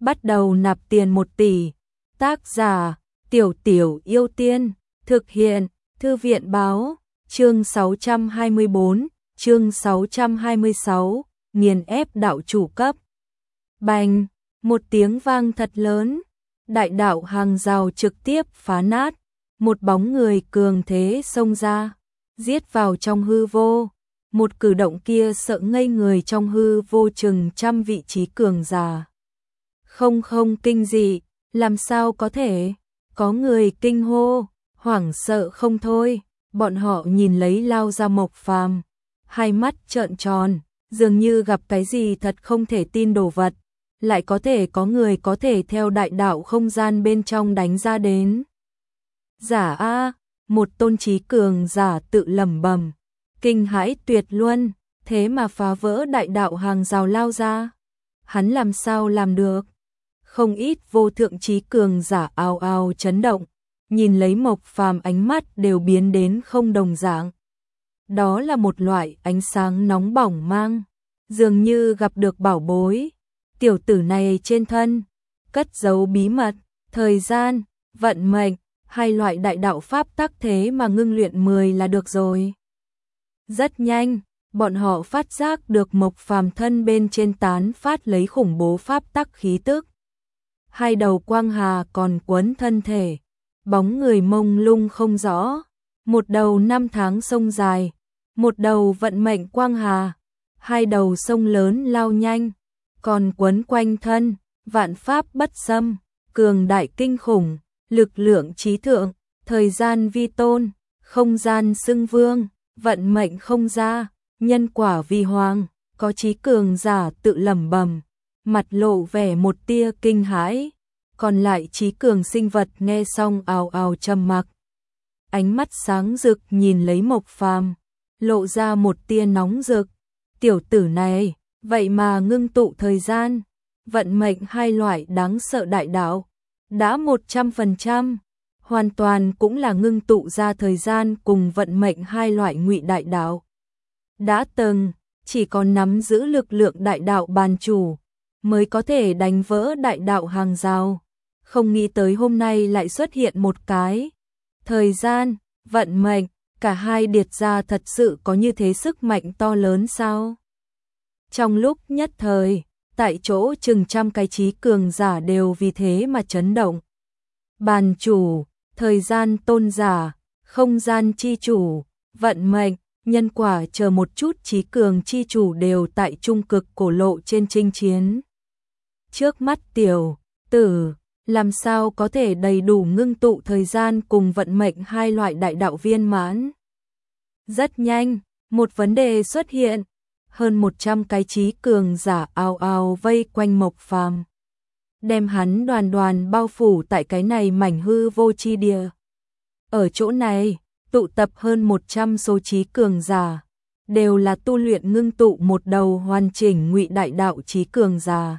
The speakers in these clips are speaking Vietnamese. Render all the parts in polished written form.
bắt đầu nạp tiền 1 tỷ. Tác giả: Tiểu Tiểu Yêu Tiên. Thực hiện: Thư viện báo. Chương 624, chương 626, nghiền ép đạo chủ cấp. Bành, một tiếng vang thật lớn, đại đạo hàng rào trực tiếp phá nát, một bóng người cường thế xông ra, giết vào trong hư vô. Một cử động kia sợ ngây người trong hư vô chừng trăm vị trí cường giả. Không kinh dị, làm sao có thể? Có người kinh hô, hoảng sợ không thôi, bọn họ nhìn lấy lao ra Mộc Phàm, hai mắt trợn tròn, dường như gặp cái gì thật không thể tin đồ vật, lại có thể có người có thể theo đại đạo không gian bên trong đánh ra đến. Giả a, một tôn trí cường giả tự lẩm bẩm, kinh hãi tuyệt luân, thế mà phá vỡ đại đạo hàng rào lao ra. Hắn làm sao làm được? Không ít vô thượng trí cường giả ào ào chấn động, nhìn lấy Mộc Phàm ánh mắt đều biến đến không đồng dạng. Đó là một loại ánh sáng nóng bỏng mang, dường như gặp được bảo bối. Tiểu tử này trên thân cất giấu bí mật, thời gian, vận mệnh, hai loại đại đạo pháp tắc, thế mà ngưng luyện 10 là được rồi. Rất nhanh, bọn họ phát giác được Mộc Phàm thân bên trên tán phát lấy khủng bố pháp tắc khí tức. Hai đầu quang hà còn quấn thân thể, bóng người mông lung không rõ, một đầu 5 tháng sông dài, một đầu vận mệnh quang hà, hai đầu sông lớn lao nhanh, còn quấn quanh thân, vạn pháp bất xâm, cường đại kinh khủng, lực lượng trí thượng, thời gian vi tôn, không gian xưng vương, vận mệnh không ra, nhân quả vi hoàng. Có trí cường giả tự lẩm bẩm, mặt lộ vẻ một tia kinh hãi, còn lại trí cường sinh vật nghe xong ào ào trầm mặc. Ánh mắt sáng rực nhìn lấy Mộc Phàm, lộ ra một tia nóng rực. Tiểu tử này, vậy mà ngưng tụ thời gian, vận mệnh hai loại đáng sợ đại đạo, đã 100%, hoàn toàn cũng là ngưng tụ ra thời gian cùng vận mệnh hai loại ngụy đại đạo. Đã từng, chỉ còn nắm giữ lực lượng đại đạo bàn chủ, mới có thể đánh vỡ đại đạo hàng rào. Không nghĩ tới hôm nay lại xuất hiện một cái. Thời gian, vận mệnh, cả hai điệt ra thật sự có như thế sức mạnh to lớn sao? Trong lúc nhất thời, tại chỗ chừng trăm cái trí cường giả đều vì thế mà chấn động. Bàn chủ, thời gian tôn giả, không gian chi chủ, vận mệnh, nhân quả chờ một chút trí cường chi chủ đều tại trung cực cổ lộ trên chinh chiến. Trước mắt tiểu tử, làm sao có thể đầy đủ ngưng tụ thời gian cùng vận mệnh hai loại đại đạo viên mãn? Rất nhanh, một vấn đề xuất hiện, hơn 100 cái trí cường giả ào ào vây quanh Mộc Phàm, đem hắn đoàn đoàn bao phủ tại cái này mảnh hư vô chi địa. Ở chỗ này, tụ tập hơn 100 số trí cường giả, đều là tu luyện ngưng tụ một đầu hoàn chỉnh ngụy đại đạo trí cường giả.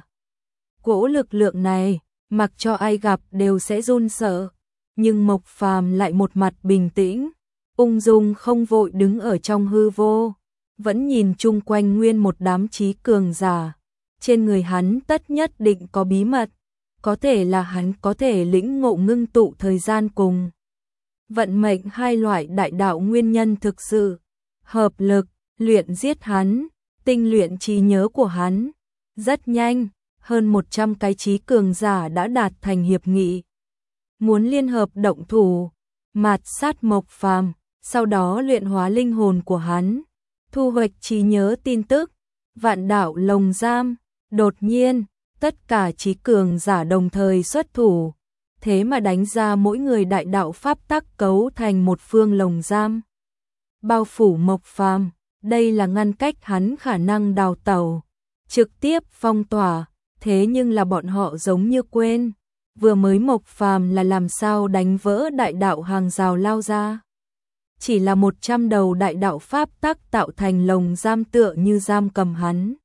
Cỗ lực lượng này, mặc cho ai gặp đều sẽ run sợ, nhưng Mộc Phàm lại một mặt bình tĩnh, ung dung không vội đứng ở trong hư vô, vẫn nhìn chung quanh nguyên một đám trí cường giả. Trên người hắn tất nhất định có bí mật, có thể là hắn có thể lĩnh ngộ ngưng tụ thời gian cùng vận mệnh hai loại đại đạo nguyên nhân thực sự, hợp lực, luyện giết hắn, tinh luyện trí nhớ của hắn. Rất nhanh, hơn 100 cái trí cường giả đã đạt thành hiệp nghị, muốn liên hợp động thủ, mạt sát Mộc Phàm, sau đó luyện hóa linh hồn của hắn, thu hoạch trí nhớ tin tức, vạn đạo lồng giam. Đột nhiên, tất cả trí cường giả đồng thời xuất thủ, thế mà đánh ra mỗi người đại đạo pháp tắc cấu thành một phương lồng giam, bao phủ Mộc Phàm. Đây là ngăn cách hắn khả năng đào tẩu, trực tiếp phong tỏa. Thế nhưng là bọn họ giống như quên, vừa mới Mộc Phàm là làm sao đánh vỡ đại đạo hàng rào lao ra. Chỉ là 100 đầu đại đạo pháp tắc tạo thành lồng giam tựa như giam cầm hắn.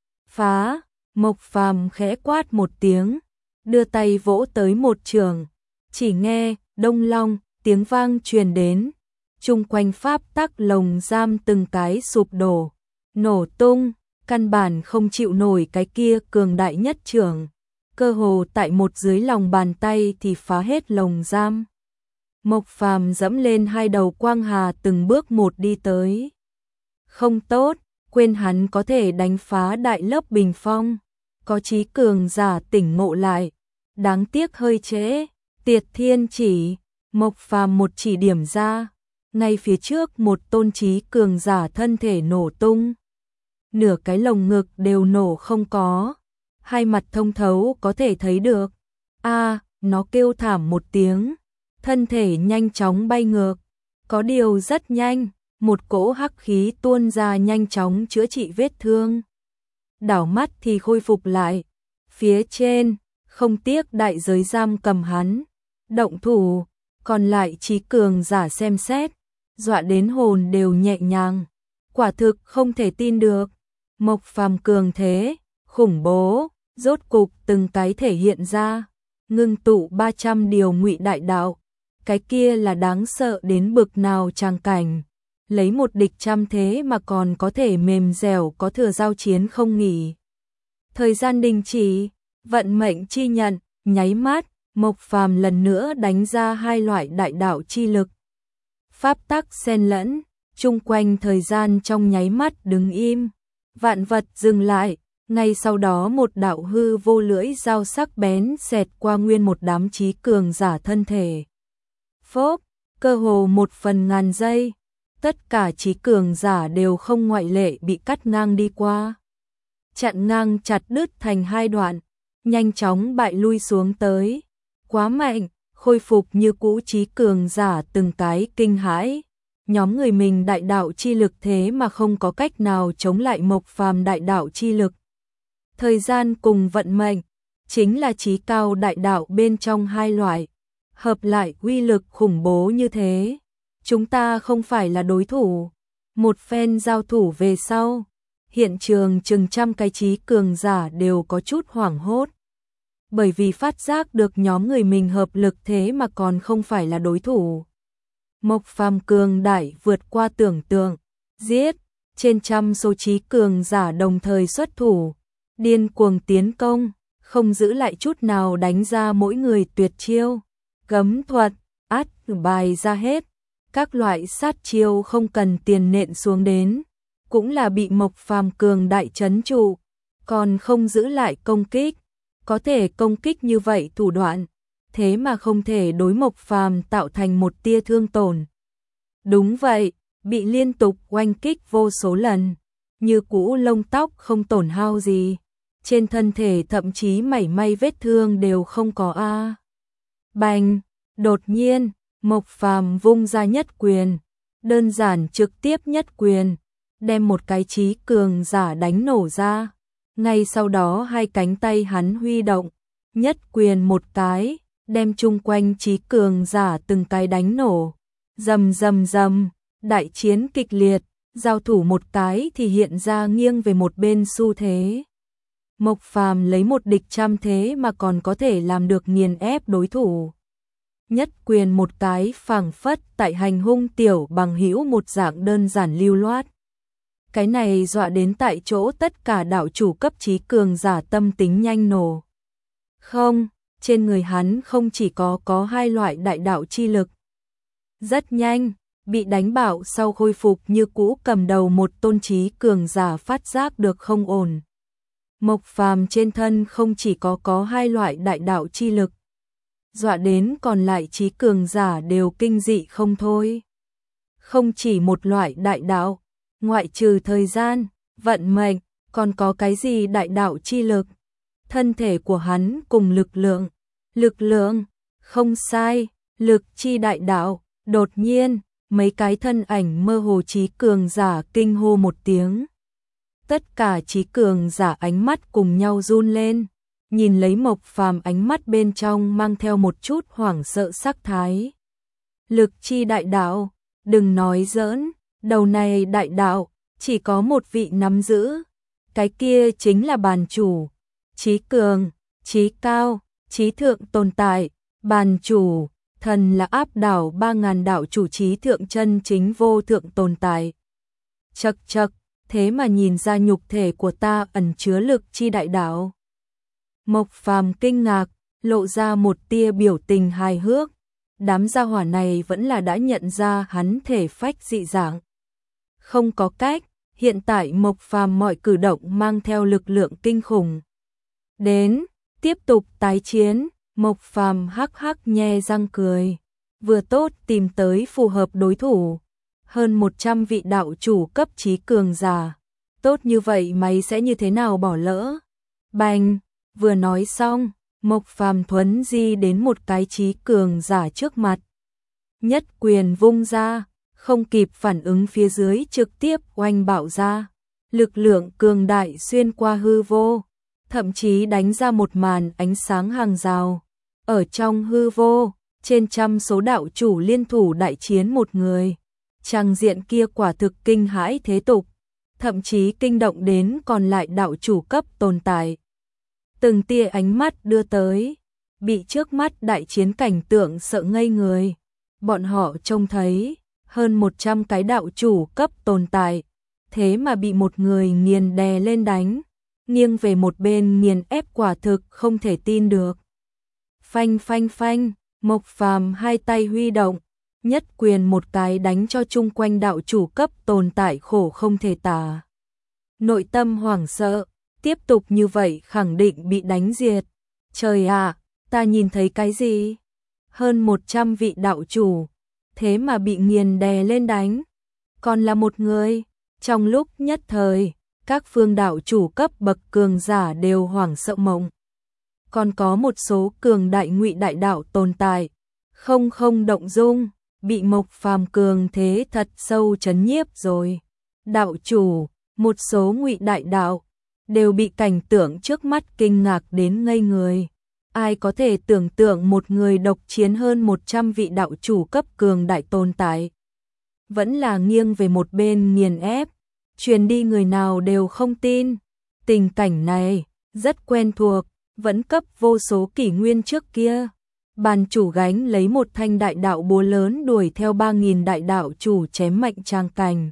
Phá, Mộc Phàm khẽ quát một tiếng, đưa tay vỗ tới một trường, chỉ nghe đông long tiếng vang truyền đến, chung quanh pháp tắc lồng giam từng cái sụp đổ, nổ tung, căn bản không chịu nổi cái kia cường đại nhất trường. cơ hồ tại một dưới lòng bàn tay thì phá hết lồng giam. Mộc Phàm dẫm lên hai đầu quang hà từng bước một đi tới. Không tốt, quên hắn có thể đánh phá đại lớp bình phong, có chí cường giả tỉnh ngộ lại, đáng tiếc hơi trễ. Tiệt thiên chỉ, Mộc Phàm một chỉ điểm ra, ngay phía trước một tôn chí cường giả thân thể nổ tung. Nửa cái lồng ngực đều nổ không có, hai mặt thông thấu có thể thấy được. Nó kêu thảm một tiếng, thân thể nhanh chóng bay ngược, có điều rất nhanh, một cỗ hắc khí tuôn ra nhanh chóng chữa trị vết thương. Đảo mắt thì khôi phục lại, phía trên, không tiếc đại giới giam cầm hắn, động thủ, còn lại chí cường giả xem xét, dọa đến hồn đều nhẹ nhàng, quả thực không thể tin được. Mộc Phàm cường thế, khủng bố, rốt cục từng cái thể hiện ra, ngưng tụ 300 điều ngụy đại đạo, cái kia là đáng sợ đến bực nào tràng cảnh, lấy một địch trăm thế mà còn có thể mềm dẻo có thừa giao chiến không nghỉ. Thời gian đình chỉ, vận mệnh chi nhận, nháy mắt, Mộc Phàm lần nữa đánh ra hai loại đại đạo chi lực. Pháp tắc xen lẫn, chung quanh thời gian trong nháy mắt đứng im, vạn vật dừng lại, ngay sau đó một đạo hư vô lưỡi dao sắc bén xẹt qua nguyên một đám chí cường giả thân thể. Phốp, cơ hồ 1/1000 giây, tất cả chí cường giả đều không ngoại lệ bị cắt ngang đi qua. Chặn ngang chặt đứt thành hai đoạn, nhanh chóng bại lui xuống tới. Quá mạnh, khôi phục như cũ chí cường giả từng cái kinh hãi. Nhóm người mình đại đạo chi lực thế mà không có cách nào chống lại Mộc Phàm đại đạo chi lực. Thời gian cùng vận mệnh, chính là chí cao đại đạo bên trong hai loại. Hợp lại uy lực khủng bố như thế. Chúng ta không phải là đối thủ. Một phen giao thủ về sau, hiện trường chừng trăm cái chí cường giả đều có chút hoảng hốt. Bởi vì phát giác được nhóm người mình hợp lực thế mà còn không phải là đối thủ. Mộc Phàm cường đại vượt qua tưởng tượng, giết, trên trăm số chí cường giả đồng thời xuất thủ, điên cuồng tiến công, không giữ lại chút nào đánh ra mỗi người tuyệt chiêu, cấm thuật, át bài ra hết, các loại sát chiêu không cần tiền nện xuống đến, cũng là bị Mộc Phàm cường đại trấn trụ, còn không giữ lại công kích, có thể công kích như vậy thủ đoạn, thế mà không thể đối Mộc Phàm tạo thành một tia thương tổn. Đúng vậy, bị liên tục oanh kích vô số lần, như cũ lông tóc không tổn hao gì, trên thân thể thậm chí mảy may vết thương đều không có. Bành, đột nhiên, Mộc Phàm vung ra nhất quyền, đơn giản trực tiếp nhất quyền, đem một cái chí cường giả đánh nổ ra. Ngay sau đó hai cánh tay hắn huy động, nhất quyền một cái, đem chung quanh chí cường giả từng cái đánh nổ. Rầm rầm rầm, đại chiến kịch liệt, giao thủ một cái thì hiện ra nghiêng về một bên xu thế. Mộc Phàm lấy một địch trăm thế mà còn có thể làm được nghiền ép đối thủ. Nhất quyền một cái phảng phất tại hành hung tiểu bằng hữu một dạng đơn giản lưu loát. Cái này dọa đến tại chỗ tất cả đạo chủ cấp chí cường giả tâm tính nhanh nổ. Không, trên người hắn không chỉ có hai loại đại đạo chi lực. Rất nhanh, bị đánh bạo sau khôi phục như cũ cầm đầu một tôn chí cường giả phát giác được không ổn. Mộc Phàm trên thân không chỉ có hai loại đại đạo chi lực. Dọa đến còn lại chí cường giả đều kinh dị không thôi. Không chỉ một loại đại đạo, ngoại trừ thời gian, vận mệnh, còn có cái gì đại đạo chi lực? Thân thể của hắn cùng lực lượng, không sai, lực chi đại đạo, đột nhiên, mấy cái thân ảnh mơ hồ chí cường giả kinh hô một tiếng. Tất cả chí cường giả ánh mắt cùng nhau run lên, nhìn lấy Mộc Phàm ánh mắt bên trong mang theo một chút hoảng sợ sắc thái. Lực chi đại đạo, đừng nói giỡn, đầu này đại đạo, chỉ có một vị nắm giữ, cái kia chính là bàn chủ, chí cường, chí cao, chí thượng tồn tại, bàn chủ, thần là áp đảo 3000 đạo chủ chí thượng chân chính vô thượng tồn tại. Chậc chậc, thế mà nhìn ra nhục thể của ta ẩn chứa lực chi đại đạo. Mộc Phàm kinh ngạc, lộ ra một tia biểu tình hài hước. Đám gia hỏa này vẫn là đã nhận ra hắn thể phách dị dạng. Không có cách, hiện tại Mộc Phàm mọi cử động mang theo lực lượng kinh khủng. Đến, tiếp tục tái chiến, Mộc Phàm hắc hắc nhe răng cười. Vừa tốt tìm tới phù hợp đối thủ. Hơn 100 vị đạo chủ cấp trí cường giả. Tốt như vậy mày sẽ như thế nào bỏ lỡ? Bành, vừa nói xong, Mộc Phàm thuấn di đến một cái trí cường giả trước mặt. Nhất quyền vung ra, không kịp phản ứng phía dưới trực tiếp oanh bạo ra. Lực lượng cường đại xuyên qua hư vô, thậm chí đánh ra một màn ánh sáng hàng rào. Ở trong hư vô, trên trăm số đạo chủ liên thủ đại chiến một người. Tràng diện kia quả thực kinh hãi thế tục, thậm chí kinh động đến còn lại đạo chủ cấp tồn tại. Từng tia ánh mắt đưa tới, bị trước mắt đại chiến cảnh tượng sợ ngây người. Bọn họ trông thấy hơn 100 cái đạo chủ cấp tồn tại, thế mà bị một người nghiền đè lên đánh, nghiêng về một bên nghiền ép quả thực không thể tin được. Phanh phanh phanh, Mộc Phàm hai tay huy động, nhất quyền một cái đánh cho chung quanh đạo chủ cấp tồn tại khổ không thể tả. Nội tâm hoảng sợ, tiếp tục như vậy khẳng định bị đánh diệt. Trời ạ, ta nhìn thấy cái gì? Hơn 100 vị đạo chủ, thế mà bị nghiền đè lên đánh. Còn là một người, trong lúc nhất thời, các phương đạo chủ cấp bậc cường giả đều hoảng sợ mộng. Còn có một số cường đại ngụy đại đạo tồn tại, không động dung, bị Mộc Phàm cường thế thật sâu chấn nhiếp rồi. Đạo chủ, một số ngụy đại đạo, đều bị cảnh tượng trước mắt kinh ngạc đến ngây người. Ai có thể tưởng tượng một người độc chiến hơn 100 vị đạo chủ cấp cường đại tồn tại, vẫn là nghiêng về một bên nghiền ép, truyền đi người nào đều không tin. Tình cảnh này rất quen thuộc, vẫn cấp vô số kỷ nguyên trước kia. Bàn chủ gánh lấy một thanh đại đạo búa lớn đuổi theo 3000 đại đạo chủ chém mạnh trang cảnh.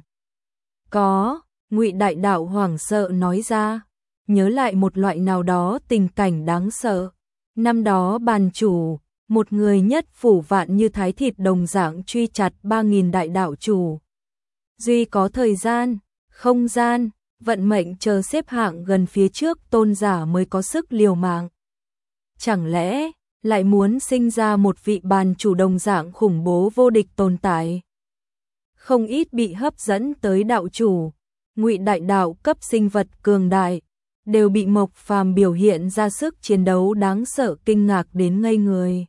Có, ngụy đại đạo hoảng sợ nói ra, nhớ lại một loại nào đó tình cảnh đáng sợ. Năm đó bàn chủ, một người nhất phủ vạn như thái thịt đồng dạng truy chặt 3000 đại đạo chủ. Duy có thời gian, không gian, vận mệnh chờ xếp hạng gần phía trước tôn giả mới có sức liều mạng. Chẳng lẽ lại muốn sinh ra một vị bàn chủ đồng dạng khủng bố vô địch tồn tại? Không ít bị hấp dẫn tới đạo chủ, ngụy đại đạo cấp sinh vật cường đại, đều bị Mộc Phàm biểu hiện ra sức chiến đấu đáng sợ kinh ngạc đến ngây người.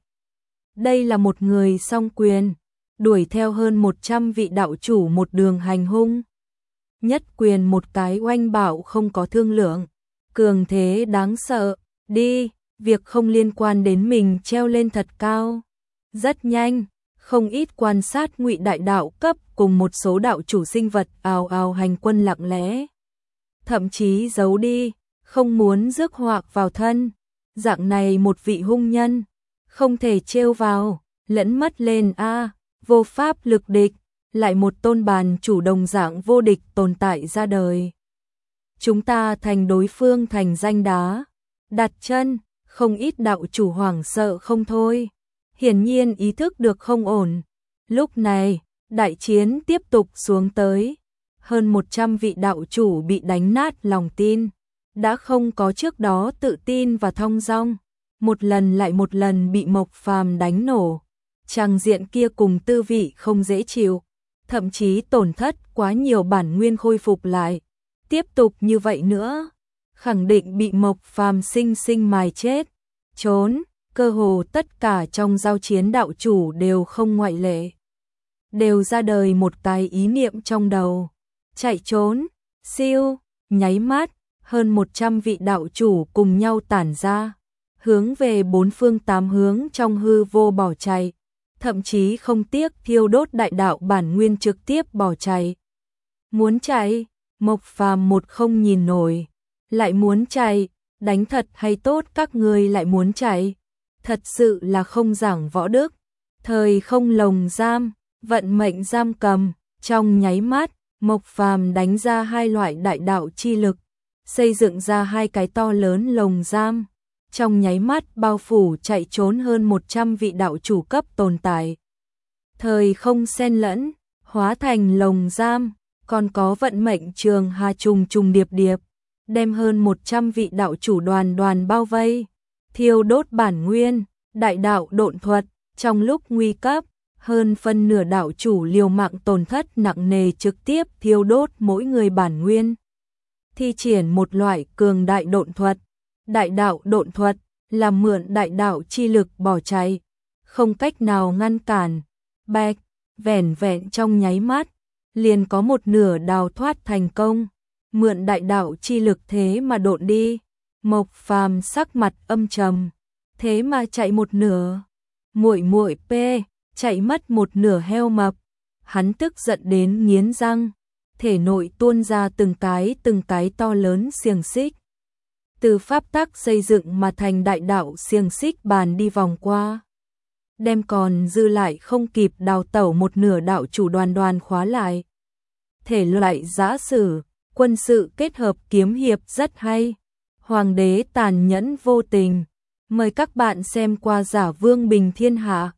Đây là một người song quyền, đuổi theo hơn 100 vị đạo chủ một đường hành hung. Nhất quyền một cái oanh bạo không có thương lượng, cường thế đáng sợ, đi, việc không liên quan đến mình treo lên thật cao. Rất nhanh, không ít quan sát ngụy đại đạo cấp cùng một số đạo chủ sinh vật ào ào hành quân lặng lẽ. Thậm chí giấu đi, không muốn rước họa vào thân. Dạng này một vị hung nhân, không thể trêu vào, lẫn mất lên a, vô pháp lực địch, lại một tôn bàn chủ đồng dạng vô địch tồn tại ra đời. Chúng ta thành đối phương thành danh đá, đặt chân, không ít đạo chủ hoảng sợ không thôi. Hiển nhiên ý thức được không ổn. Lúc này, đại chiến tiếp tục xuống tới. Hơn 100 vị đạo chủ bị đánh nát lòng tin, đã không có trước đó tự tin và thong dong, một lần lại một lần bị Mộc Phàm đánh nổ. Tràng diện kia cùng tư vị không dễ chịu, thậm chí tổn thất quá nhiều bản nguyên khôi phục lại. Tiếp tục như vậy nữa, khẳng định bị Mộc Phàm sinh sinh mài chết. Trốn, cơ hồ tất cả trong giao chiến đạo chủ đều không ngoại lệ, đều ra đời một cái ý niệm trong đầu, chạy trốn. Siêu, nháy mắt, hơn 100 vị đạo chủ cùng nhau tản ra, hướng về bốn phương tám hướng trong hư vô bỏ chạy, thậm chí không tiếc thiêu đốt đại đạo bản nguyên trực tiếp bỏ chạy. Muốn chạy, Mộc Phàm một không nhìn nổi, lại muốn chạy, đánh thật hay tốt các ngươi lại muốn chạy, thật sự là không giảng võ đức. Thời không lồng giam, vận mệnh giam cầm, trong nháy mắt, Mộc Phàm đánh ra hai loại đại đạo chi lực, xây dựng ra hai cái to lớn lồng giam, trong nháy mắt bao phủ chạy trốn hơn 100 vị đạo chủ cấp tồn tại. Thời không xen lẫn, hóa thành lồng giam, còn có vận mệnh trường hà trùng trùng điệp điệp, đem hơn 100 vị đạo chủ đoàn đoàn bao vây, thiêu đốt bản nguyên, đại đạo độn thuật, trong lúc nguy cấp, hơn phân nửa đạo chủ liều mạng tổn thất nặng nề trực tiếp thiêu đốt mỗi người bản nguyên. Thi triển một loại cường đại độn thuật, đại đạo độn thuật là mượn đại đạo chi lực bỏ chạy, không cách nào ngăn cản, bạch, vẻn vẹn trong nháy mắt, liền có một nửa đào thoát thành công, mượn đại đạo chi lực thế mà độn đi. Mộc Phàm sắc mặt âm trầm, thế mà chạy một nửa, muội muội p, chạy mất một nửa heo mập. Hắn tức giận đến nghiến răng, thể nội tuôn ra từng cái to lớn xiềng xích. Từ pháp tắc xây dựng mà thành đại đạo xiềng xích bàn đi vòng qua, đem còn dư lại không kịp đào tẩu một nửa đạo chủ đoàn đoàn khóa lại. Thể loại giã sử, quân sự kết hợp kiếm hiệp rất hay. Hoàng đế tàn nhẫn vô tình. Mời các bạn xem qua Giả Vương Bình Thiên Hạ.